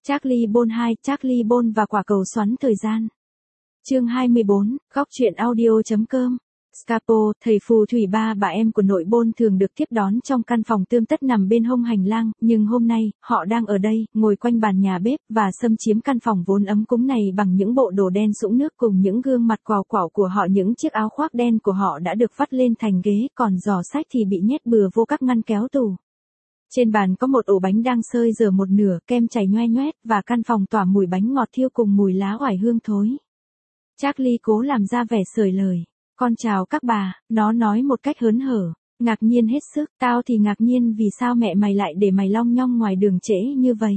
Charlie Bond 2, Charlie Bond và quả cầu xoắn thời gian. Chương 24, góc truyện audio.com. Scapo, thầy phù thủy ba bà em của nội Bond thường được tiếp đón trong căn phòng tươm tất nằm bên hông hành lang, nhưng hôm nay, họ đang ở đây, ngồi quanh bàn nhà bếp và xâm chiếm căn phòng vốn ấm cúng này bằng những bộ đồ đen sũng nước cùng những gương mặt quào quảo của họ. Những chiếc áo khoác đen của họ đã được vắt lên thành ghế, còn giỏ sách thì bị nhét bừa vô các ngăn kéo tủ. Trên bàn có một ổ bánh đang sơi dở một nửa, kem chảy nhoe nhoét và căn phòng tỏa mùi bánh ngọt thiêu cùng mùi lá oải hương thối. Charlie cố làm ra vẻ sởi lời. Con chào các bà, nó nói một cách hớn hở, ngạc nhiên hết sức. Tao thì ngạc nhiên vì sao mẹ mày lại để mày long nhong ngoài đường trễ như vậy.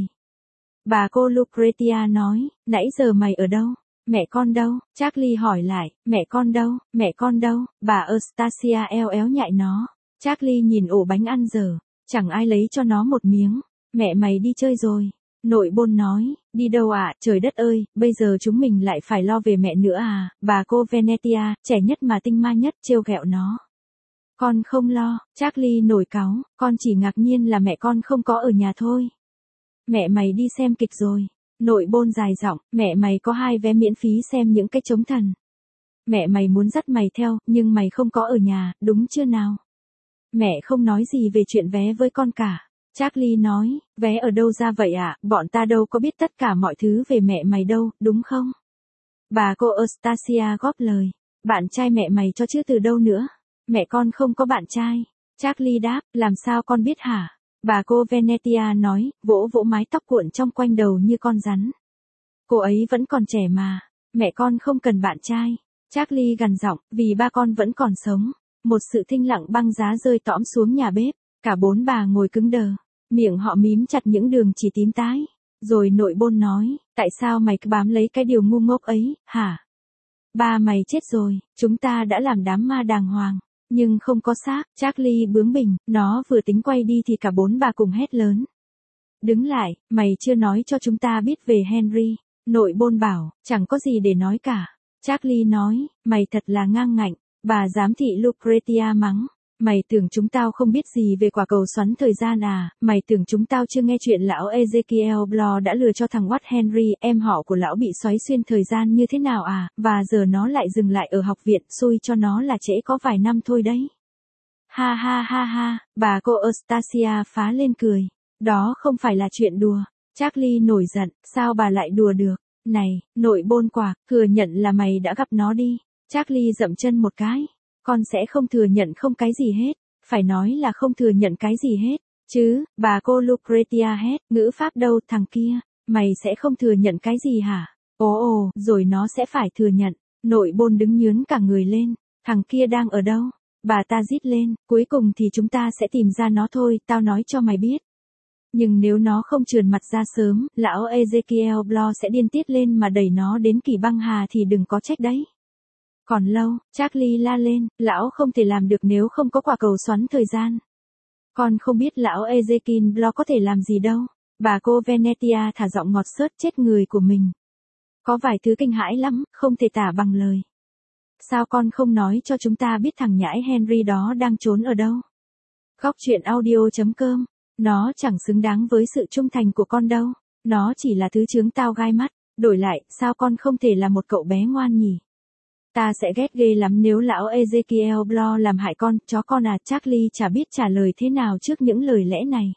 Bà cô Lucretia nói, nãy giờ mày ở đâu? Mẹ con đâu? Charlie hỏi lại, mẹ con đâu? Mẹ con đâu? Bà Eustacia eo éo nhại nó. Charlie nhìn ổ bánh ăn dở, chẳng ai lấy cho nó một miếng. Mẹ mày đi chơi rồi. Nội Bond nói, đi đâu ạ? Trời đất ơi, bây giờ chúng mình lại phải lo về mẹ nữa à? Bà cô Venetia, trẻ nhất mà tinh ma nhất, trêu ghẹo nó. Con không lo. Charlie nổi cáu, con chỉ ngạc nhiên là mẹ con không có ở nhà thôi. Mẹ mày đi xem kịch rồi. Nội Bond dài giọng, mẹ mày có 2 vé miễn phí xem những cái trống thần. Mẹ mày muốn dắt mày theo, nhưng mày không có ở nhà, đúng chưa nào? Mẹ không nói gì về chuyện vé với con cả. Charlie nói, vé ở đâu ra vậy ạ? Bọn ta đâu có biết tất cả mọi thứ về mẹ mày đâu, đúng không? Bà cô Eustacia góp lời, bạn trai mẹ mày cho chứ từ đâu nữa? Mẹ con không có bạn trai. Charlie đáp, làm sao con biết hả? Bà cô Venetia nói, vỗ vỗ mái tóc cuộn trong quanh đầu như con rắn. Cô ấy vẫn còn trẻ mà, mẹ con không cần bạn trai. Charlie gằn giọng, vì ba con vẫn còn sống. Một sự thinh lặng băng giá rơi tõm xuống nhà bếp, cả 4 bà ngồi cứng đờ, miệng họ mím chặt những đường chỉ tím tái. Rồi nội Bond nói, tại sao mày cứ bám lấy cái điều ngu ngốc ấy, hả? Ba mày chết rồi, chúng ta đã làm đám ma đàng hoàng, nhưng không có xác. Charlie bướng bỉnh, nó vừa tính quay đi thì cả 4 bà cùng hét lớn. Đứng lại, mày chưa nói cho chúng ta biết về Henry. Nội Bond bảo, chẳng có gì để nói cả. Charlie nói, mày thật là ngang ngạnh. Bà giám thị Lucretia mắng, mày tưởng chúng tao không biết gì về quả cầu xoắn thời gian à? Mày tưởng chúng tao chưa nghe chuyện lão Ezekiel Blow đã lừa cho thằng Watt Henry, em họ của lão, bị xoáy xuyên thời gian như thế nào à? Và giờ nó lại dừng lại ở học viện, xui cho nó là trễ có vài năm thôi đấy. Ha ha ha ha, bà cô Eustacia phá lên cười. Đó không phải là chuyện đùa. Charlie nổi giận, sao bà lại đùa được? Này, nội Bond quạc, thừa nhận là mày đã gặp nó đi. Charlie dậm chân một cái. Con sẽ không thừa nhận không cái gì hết. Phải nói là không thừa nhận cái gì hết. Chứ, bà cô Lucretia hét, ngữ pháp đâu thằng kia. Mày sẽ không thừa nhận cái gì hả? Ồ, rồi nó sẽ phải thừa nhận. Nội Bond đứng nhướn cả người lên. Thằng kia đang ở đâu? Bà ta rít lên, cuối cùng thì chúng ta sẽ tìm ra nó thôi, tao nói cho mày biết. Nhưng nếu nó không trườn mặt ra sớm, lão Ezekiel Blow sẽ điên tiết lên mà đẩy nó đến kỳ băng hà thì đừng có trách đấy. Còn lâu, Charlie la lên, lão không thể làm được nếu không có quả cầu xoắn thời gian. Con không biết lão Ezekiel Blow có thể làm gì đâu. Bà cô Venetia thả giọng ngọt xớt chết người của mình. Có vài thứ kinh hãi lắm, không thể tả bằng lời. Sao con không nói cho chúng ta biết thằng nhãi Henry đó đang trốn ở đâu? Góc truyện audio.com. Nó chẳng xứng đáng với sự trung thành của con đâu. Nó chỉ là thứ chướng tao gai mắt. Đổi lại, sao con không thể là một cậu bé ngoan nhỉ? Ta sẽ ghét ghê lắm nếu lão Ezekiel Blow làm hại con, chó con à. Charlie chả biết trả lời thế nào trước những lời lẽ này.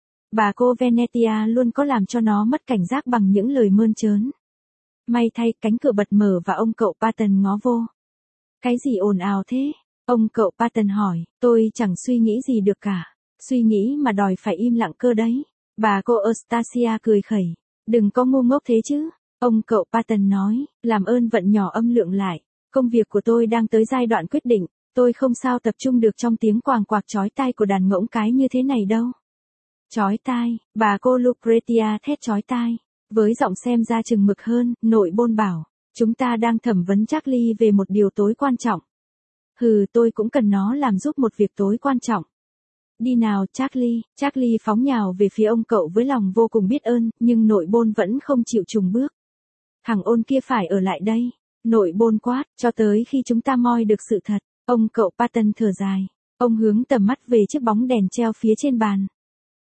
Bà cô Venetia luôn có làm cho nó mất cảnh giác bằng những lời mơn trớn. May thay, cánh cửa bật mở và ông cậu Patton ngó vô. Cái gì ồn ào thế? Ông cậu Patton hỏi, tôi chẳng suy nghĩ gì được cả. Suy nghĩ mà đòi phải im lặng cơ đấy. Bà cô Eustacia cười khẩy. Đừng có ngu ngốc thế chứ. Ông cậu Patton nói, làm ơn vận nhỏ âm lượng lại. Công việc của tôi đang tới giai đoạn quyết định, tôi không sao tập trung được trong tiếng quàng quạc chói tai của đàn ngỗng cái như thế này đâu. Chói tai, bà cô Lucretia thét chói tai. Với giọng xem ra chừng mực hơn, nội Bond bảo, chúng ta đang thẩm vấn Charlie về một điều tối quan trọng. Hừ, tôi cũng cần nó làm giúp một việc tối quan trọng. Đi nào Charlie. Charlie phóng nhào về phía ông cậu với lòng vô cùng biết ơn, nhưng nội Bond vẫn không chịu chùng bước. Thằng ôn kia phải ở lại đây. Nội Bond quát, cho tới khi chúng ta moi được sự thật. Ông cậu Patton thở dài. Ông hướng tầm mắt về chiếc bóng đèn treo phía trên bàn.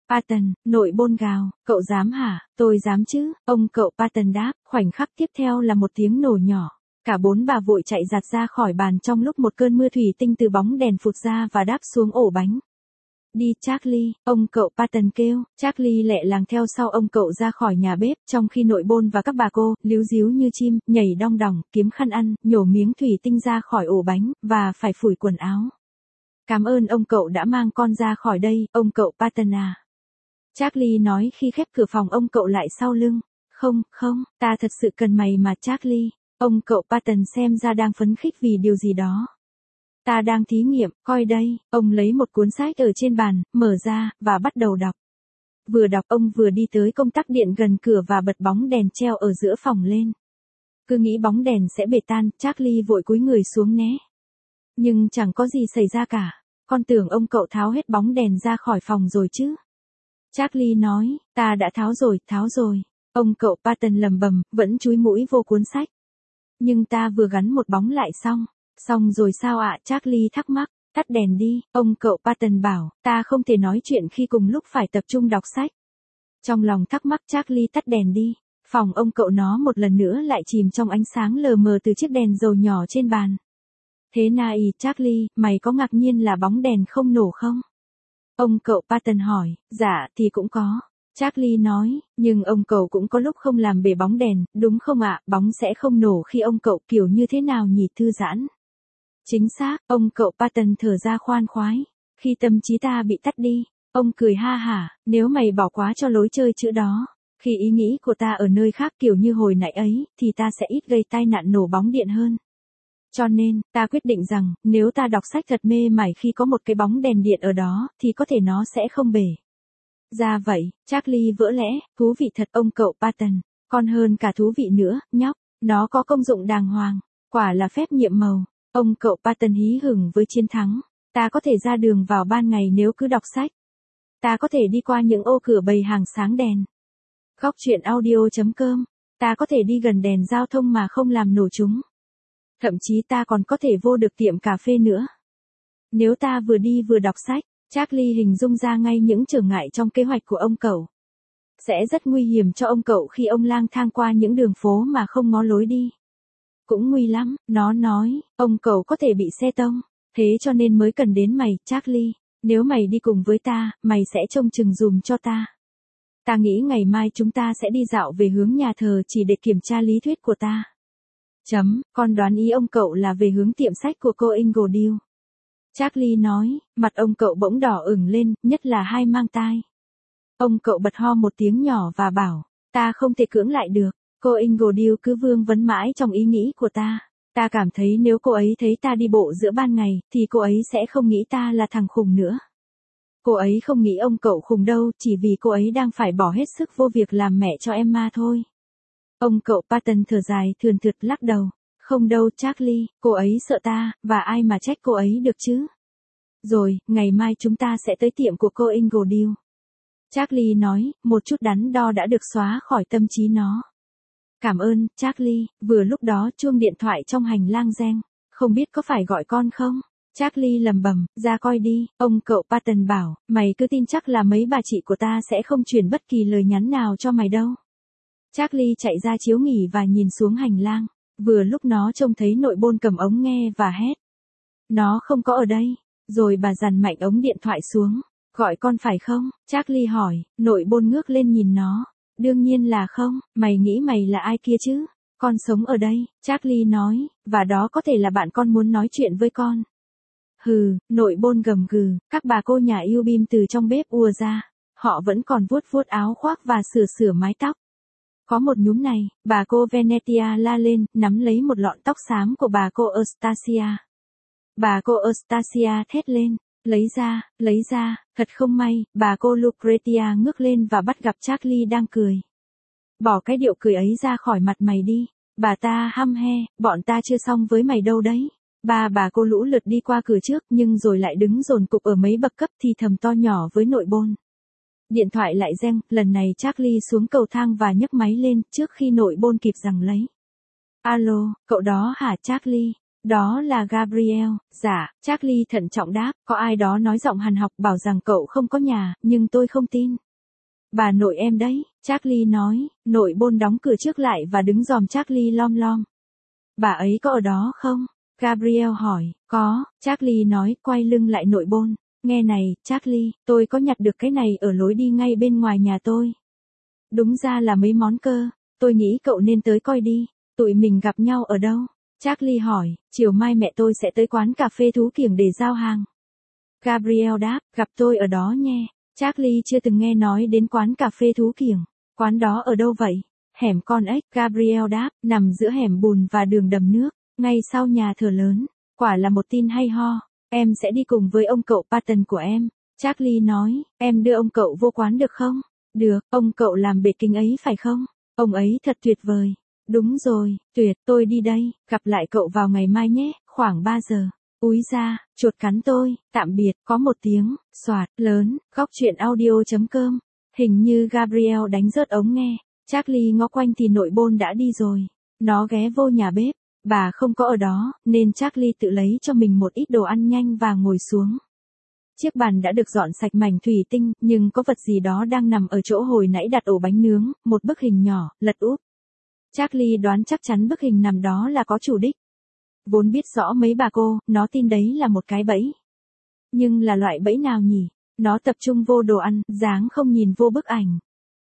Patton, nội bôn gào, cậu dám hả? Tôi dám chứ, ông cậu Patton đáp, khoảnh khắc tiếp theo là một tiếng nổ nhỏ. Cả bốn bà vội chạy giạt ra khỏi bàn trong lúc một cơn mưa thủy tinh từ bóng đèn phụt ra và đáp xuống ổ bánh. Đi Charlie, ông cậu Patton kêu, Charlie lẹ làng theo sau ông cậu ra khỏi nhà bếp, trong khi nội bôn và các bà cô, líu díu như chim, nhảy đong đỏng, kiếm khăn ăn, nhổ miếng thủy tinh ra khỏi ổ bánh, và phải phủi quần áo. Cảm ơn ông cậu đã mang con ra khỏi đây, ông cậu Patton à. Charlie nói khi khép cửa phòng ông cậu lại sau lưng. Không, ta thật sự cần mày mà Charlie. Ông cậu Patton xem ra đang phấn khích vì điều gì đó. Ta đang thí nghiệm, coi đây, ông lấy một cuốn sách ở trên bàn, mở ra, và bắt đầu đọc. Vừa đọc ông vừa đi tới công tắc điện gần cửa và bật bóng đèn treo ở giữa phòng lên. Cứ nghĩ bóng đèn sẽ bể tan, Charlie vội cúi người xuống né. Nhưng chẳng có gì xảy ra cả. Con tưởng ông cậu tháo hết bóng đèn ra khỏi phòng rồi chứ. Charlie nói, ta đã tháo rồi. Ông cậu Patton lầm bầm, vẫn chúi mũi vô cuốn sách. Nhưng ta vừa gắn một bóng lại xong. Xong rồi sao ạ? Charlie thắc mắc. Tắt đèn đi, ông cậu Patton bảo, ta không thể nói chuyện khi cùng lúc phải tập trung đọc sách. Trong lòng thắc mắc Charlie tắt đèn đi. Phòng ông cậu nó một lần nữa lại chìm trong ánh sáng lờ mờ từ chiếc đèn dầu nhỏ trên bàn. Thế này, Charlie, mày có ngạc nhiên là bóng đèn không nổ không? Ông cậu Patton hỏi, dạ thì cũng có. Charlie nói, nhưng ông cậu cũng có lúc không làm bể bóng đèn, đúng không ạ? Bóng sẽ không nổ khi ông cậu kiểu như thế nào nhỉ? Thư giãn. Chính xác, ông cậu Patton thở ra khoan khoái. Khi tâm trí ta bị tắt đi, ông cười ha hả, nếu mày bỏ quá cho lối chơi chữ đó. Khi ý nghĩ của ta ở nơi khác kiểu như hồi nãy ấy, thì ta sẽ ít gây tai nạn nổ bóng điện hơn. Cho nên, ta quyết định rằng, nếu ta đọc sách thật mê mải khi có một cái bóng đèn điện ở đó, thì có thể nó sẽ không bể. Ra vậy, Charlie vỡ lẽ, thú vị thật ông cậu Patton, còn hơn cả thú vị nữa, nhóc, nó có công dụng đàng hoàng, quả là phép nhiệm màu. Ông cậu Patton hí hửng với chiến thắng, ta có thể ra đường vào ban ngày nếu cứ đọc sách. Ta có thể đi qua những ô cửa bày hàng sáng đèn. Góc truyện audio.com, ta có thể đi gần đèn giao thông mà không làm nổ chúng. Thậm chí ta còn có thể vô được tiệm cà phê nữa. Nếu ta vừa đi vừa đọc sách, Charlie hình dung ra ngay những trở ngại trong kế hoạch của ông cậu. Sẽ rất nguy hiểm cho ông cậu khi ông lang thang qua những đường phố mà không ngó lối đi. Cũng nguy lắm, nó nói, ông cậu có thể bị xe tông. Thế cho nên mới cần đến mày, Charlie. Nếu mày đi cùng với ta, mày sẽ trông chừng dùm cho ta. Ta nghĩ ngày mai chúng ta sẽ đi dạo về hướng nhà thờ chỉ để kiểm tra lý thuyết của ta. Con đoán ý ông cậu là về hướng tiệm sách của cô Ingledew. Charlie nói, mặt ông cậu bỗng đỏ ửng lên, nhất là hai mang tai. Ông cậu bật ho một tiếng nhỏ và bảo, ta không thể cưỡng lại được. Cô Ingledew cứ vương vấn mãi trong ý nghĩ của ta. Ta cảm thấy nếu cô ấy thấy ta đi bộ giữa ban ngày, thì cô ấy sẽ không nghĩ ta là thằng khùng nữa. Cô ấy không nghĩ ông cậu khùng đâu, chỉ vì cô ấy đang phải bỏ hết sức vô việc làm mẹ cho Emma thôi. Ông cậu Patton thở dài thườn thượt lắc đầu. Không đâu Charlie, cô ấy sợ ta, và ai mà trách cô ấy được chứ. Rồi, ngày mai chúng ta sẽ tới tiệm của cô Ingledew. Charlie nói, một chút đắn đo đã được xóa khỏi tâm trí nó. Cảm ơn, Charlie, vừa lúc đó chuông điện thoại trong hành lang reng. Không biết có phải gọi con không? Charlie lầm bầm, ra coi đi, ông cậu Patton bảo, mày cứ tin chắc là mấy bà chị của ta sẽ không truyền bất kỳ lời nhắn nào cho mày đâu. Charlie chạy ra chiếu nghỉ và nhìn xuống hành lang. Vừa lúc nó trông thấy nội bôn cầm ống nghe và hét. Nó không có ở đây. Rồi bà dằn mạnh ống điện thoại xuống. Gọi con phải không? Charlie hỏi, nội bôn ngước lên nhìn nó. Đương nhiên là không, mày nghĩ mày là ai kia chứ? Con sống ở đây, Charlie nói, và đó có thể là bạn con muốn nói chuyện với con. Hừ, nội bôn gầm gừ, các bà cô nhà yêu bim từ trong bếp ùa ra. Họ vẫn còn vuốt vuốt áo khoác và sửa mái tóc. Có một nhúm này, bà cô Venetia la lên, nắm lấy một lọn tóc xám của bà cô Eustacia. Bà cô Eustacia thét lên, lấy ra, thật không may, bà cô Lucretia ngước lên và bắt gặp Charlie đang cười. Bỏ cái điệu cười ấy ra khỏi mặt mày đi, bà ta hăm he, bọn ta chưa xong với mày đâu đấy. Bà cô lũ lượt đi qua cửa trước nhưng rồi lại đứng dồn cục ở mấy bậc cấp thì thầm to nhỏ với nội bôn. Điện thoại lại reng, lần này Charlie xuống cầu thang và nhấc máy lên trước khi nội bôn kịp giằng lấy. Alo, cậu đó hả Charlie? Đó là Gabriel, dạ, Charlie thận trọng đáp, có ai đó nói giọng hằn học bảo rằng cậu không có nhà, nhưng tôi không tin. Bà nội em đấy, Charlie nói, nội Bôn đóng cửa trước lại và đứng dòm Charlie lom lom. Bà ấy có ở đó không? Gabriel hỏi, có, Charlie nói, quay lưng lại nội Bôn. Nghe này, Charlie, tôi có nhặt được cái này ở lối đi ngay bên ngoài nhà tôi. Đúng ra là mấy món cơ, tôi nghĩ cậu nên tới coi đi, tụi mình gặp nhau ở đâu? Charlie hỏi, chiều mai mẹ tôi sẽ tới quán cà phê Thú Kiểng để giao hàng. Gabriel đáp, gặp tôi ở đó nhé. Charlie chưa từng nghe nói đến quán cà phê Thú Kiểng. Quán đó ở đâu vậy? Hẻm con ếch, Gabriel đáp, nằm giữa hẻm bùn và đường đầm nước, ngay sau nhà thờ lớn. Quả là một tin hay ho. Em sẽ đi cùng với ông cậu Patton của em. Charlie nói, em đưa ông cậu vô quán được không? Được, ông cậu làm bệt kính ấy phải không? Ông ấy thật tuyệt vời. Đúng rồi, tuyệt, tôi đi đây, gặp lại cậu vào ngày mai nhé, khoảng 3 giờ. Úi da, chuột cắn tôi, tạm biệt, có một tiếng, xoạt, lớn, góc truyện audio.com. Hình như Gabriel đánh rớt ống nghe. Charlie ngó quanh thì nội Bôn đã đi rồi. Nó ghé vô nhà bếp, bà không có ở đó, nên Charlie tự lấy cho mình một ít đồ ăn nhanh và ngồi xuống. Chiếc bàn đã được dọn sạch mảnh thủy tinh, nhưng có vật gì đó đang nằm ở chỗ hồi nãy đặt ổ bánh nướng, một bức hình nhỏ, lật úp. Charlie đoán chắc chắn bức hình nằm đó là có chủ đích. Vốn biết rõ mấy bà cô, nó tin đấy là một cái bẫy. Nhưng là loại bẫy nào nhỉ? Nó tập trung vô đồ ăn, dáng không nhìn vô bức ảnh.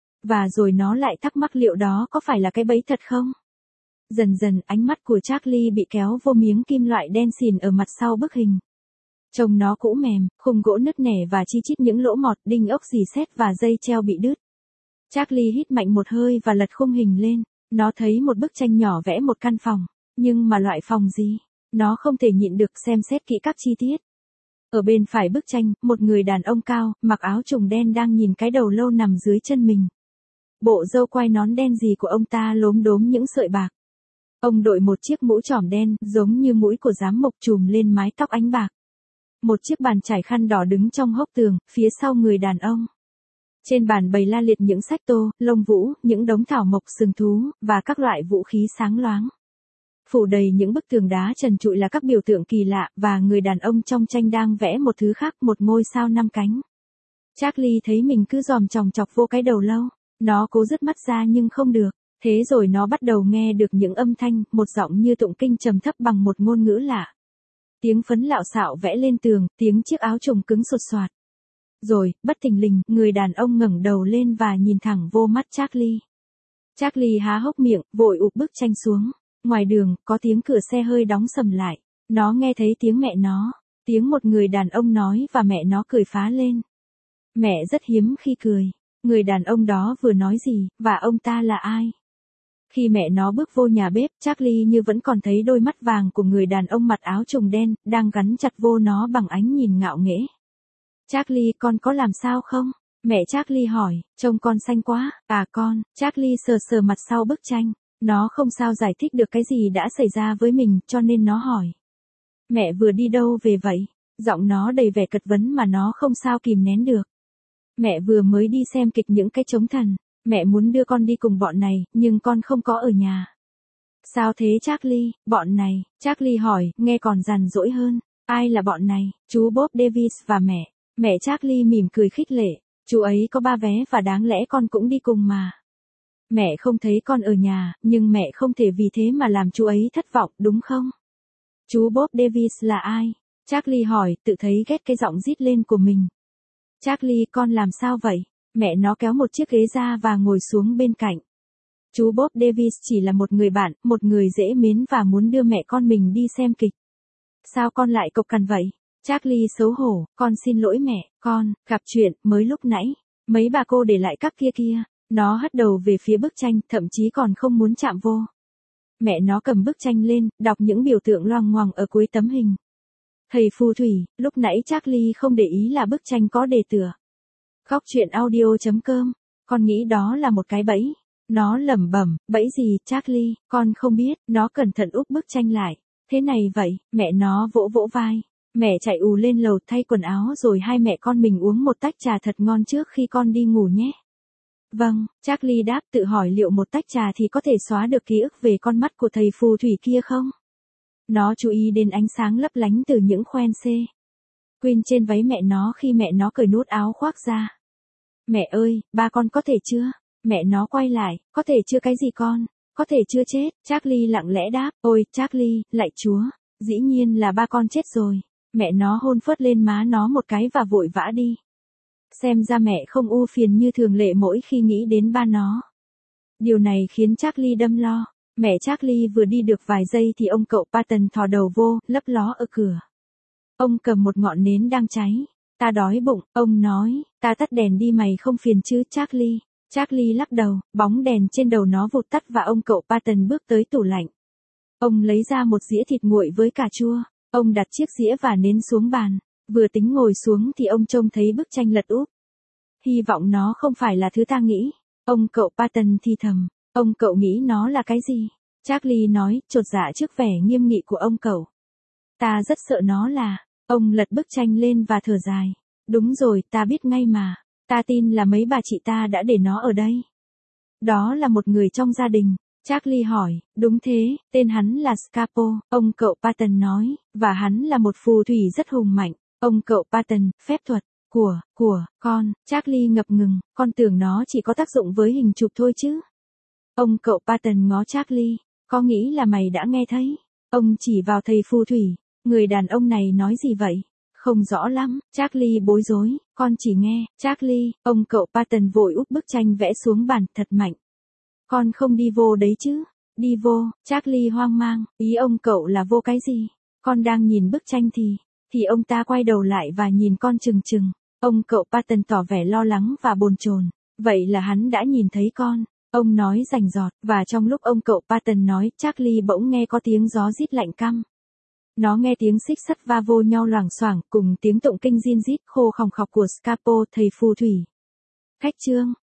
Và rồi nó lại thắc mắc liệu đó có phải là cái bẫy thật không? Dần dần ánh mắt của Charlie bị kéo vô miếng kim loại đen xìn ở mặt sau bức hình. Trông nó cũ mềm, khung gỗ nứt nẻ và chi chít những lỗ mọt, đinh ốc xì xét và dây treo bị đứt. Charlie hít mạnh một hơi và lật khung hình lên. Nó thấy một bức tranh nhỏ vẽ một căn phòng. Nhưng mà loại phòng gì? Nó không thể nhịn được xem xét kỹ các chi tiết. Ở bên phải bức tranh, một người đàn ông cao, mặc áo trùng đen đang nhìn cái đầu lâu nằm dưới chân mình. Bộ râu quai nón đen gì của ông ta lốm đốm những sợi bạc. Ông đội một chiếc mũ trỏm đen, giống như mũi của giám mục trùm lên mái tóc ánh bạc. Một chiếc bàn trải khăn đỏ đứng trong hốc tường, phía sau người đàn ông. Trên bàn bày la liệt những sách tô, lông vũ, những đống thảo mộc sừng thú, và các loại vũ khí sáng loáng. Phủ đầy những bức tường đá trần trụi là các biểu tượng kỳ lạ, và người đàn ông trong tranh đang vẽ một thứ khác, một ngôi sao 5 cánh. Charlie thấy mình cứ dòm chòng chọc vô cái đầu lâu. Nó cố dứt mắt ra nhưng không được. Thế rồi nó bắt đầu nghe được những âm thanh, một giọng như tụng kinh trầm thấp bằng một ngôn ngữ lạ. Tiếng phấn lạo xạo vẽ lên tường, tiếng chiếc áo trùng cứng sột soạt. Rồi, bất thình lình, người đàn ông ngẩng đầu lên và nhìn thẳng vô mắt Charlie. Charlie há hốc miệng, vội ụp bức tranh xuống. Ngoài đường, có tiếng cửa xe hơi đóng sầm lại. Nó nghe thấy tiếng mẹ nó. Tiếng một người đàn ông nói và mẹ nó cười phá lên. Mẹ rất hiếm khi cười. Người đàn ông đó vừa nói gì, và ông ta là ai? Khi mẹ nó bước vô nhà bếp, Charlie như vẫn còn thấy đôi mắt vàng của người đàn ông mặc áo trùng đen, đang gắn chặt vô nó bằng ánh nhìn ngạo nghễ. Charlie, con có làm sao không? Mẹ Charlie hỏi, trông con xanh quá, à con. Charlie sờ sờ mặt sau bức tranh. Nó không sao giải thích được cái gì đã xảy ra với mình, cho nên nó hỏi. Mẹ vừa đi đâu về vậy? Giọng nó đầy vẻ cật vấn mà nó không sao kìm nén được. Mẹ vừa mới đi xem kịch những cái trống thần. Mẹ muốn đưa con đi cùng bọn này, nhưng con không có ở nhà. Sao thế Charlie, bọn này? Charlie hỏi, nghe còn rằn rỗi hơn. Ai là bọn này? Chú Bob Davis và mẹ. Mẹ Charlie mỉm cười khích lệ. Chú ấy có 3 vé và đáng lẽ con cũng đi cùng mà. Mẹ không thấy con ở nhà, nhưng mẹ không thể vì thế mà làm chú ấy thất vọng, đúng không? Chú Bob Davis là ai? Charlie hỏi, tự thấy ghét cái giọng rít lên của mình. Charlie, con làm sao vậy? Mẹ nó kéo một chiếc ghế ra và ngồi xuống bên cạnh. Chú Bob Davis chỉ là một người bạn, một người dễ mến và muốn đưa mẹ con mình đi xem kịch. Sao con lại cộc cằn vậy? Charlie xấu hổ, con xin lỗi mẹ, con, gặp chuyện, mới lúc nãy. Mấy bà cô để lại các kia. Nó hất đầu về phía bức tranh, thậm chí còn không muốn chạm vô. Mẹ nó cầm bức tranh lên, đọc những biểu tượng loằng ngoằng ở cuối tấm hình. Thầy phù thủy, lúc nãy Charlie không để ý là bức tranh có đề tựa. Góc truyện audio.com, con nghĩ đó là một cái bẫy. Nó lẩm bẩm, bẫy gì, Charlie, con không biết. Nó cẩn thận úp bức tranh lại. Thế này vậy, mẹ nó vỗ vỗ vai. Mẹ chạy ù lên lầu thay quần áo rồi hai mẹ con mình uống một tách trà thật ngon trước khi con đi ngủ nhé. Vâng, Charlie đáp, tự hỏi liệu một tách trà thì có thể xóa được ký ức về con mắt của thầy phù thủy kia không? Nó chú ý đến ánh sáng lấp lánh từ những khoen xê. Quên trên váy mẹ nó khi mẹ nó cởi nút áo khoác ra. Mẹ ơi, ba con có thể chưa? Mẹ nó quay lại, có thể chưa cái gì con? Có thể chưa chết? Charlie lặng lẽ đáp, ôi, Charlie, lạy Chúa. Dĩ nhiên là ba con chết rồi. Mẹ nó hôn phớt lên má nó một cái và vội vã đi. Xem ra mẹ không ưu phiền như thường lệ mỗi khi nghĩ đến ba nó. Điều này khiến Charlie đâm lo. Mẹ Charlie vừa đi được vài giây thì ông cậu Patton thò đầu vô, lấp ló ở cửa. Ông cầm một ngọn nến đang cháy. Ta đói bụng, ông nói, ta tắt đèn đi mày không phiền chứ Charlie. Charlie lắc đầu, bóng đèn trên đầu nó vụt tắt và ông cậu Patton bước tới tủ lạnh. Ông lấy ra một dĩa thịt nguội với cà chua. Ông đặt chiếc dĩa và nến xuống bàn. Vừa tính ngồi xuống thì ông trông thấy bức tranh lật úp. Hy vọng nó không phải là thứ ta nghĩ. Ông cậu Patton thì thầm. Ông cậu nghĩ nó là cái gì? Charlie nói, chột dạ trước vẻ nghiêm nghị của ông cậu. Ta rất sợ nó là. Ông lật bức tranh lên và thở dài. Đúng rồi, ta biết ngay mà. Ta tin là mấy bà chị ta đã để nó ở đây. Đó là một người trong gia đình. Charlie hỏi, đúng thế, tên hắn là Scapo, ông cậu Patton nói, và hắn là một phù thủy rất hùng mạnh. Ông cậu Patton, phép thuật, của con, Charlie ngập ngừng, con tưởng nó chỉ có tác dụng với hình chụp thôi chứ. Ông cậu Patton ngó Charlie, có nghĩ là mày đã nghe thấy? Ông chỉ vào thầy phù thủy, người đàn ông này nói gì vậy? Không rõ lắm, Charlie bối rối, con chỉ nghe, Charlie, ông cậu Patton vội úp bức tranh vẽ xuống bàn thật mạnh. Con không đi vô đấy chứ? Đi vô, Charlie hoang mang, ý ông cậu là vô cái gì? Con đang nhìn bức tranh thì ông ta quay đầu lại và nhìn con chừng chừng. Ông cậu Patton tỏ vẻ lo lắng và bồn chồn. Vậy là hắn đã nhìn thấy con. Ông nói rành rọt, và trong lúc ông cậu Patton nói, Charlie bỗng nghe có tiếng gió rít lạnh căm. Nó nghe tiếng xích sắt va vô nhau loảng xoảng cùng tiếng tụng kinh rin rít khô khòng khọc của Scapo thầy phù thủy. Khách chương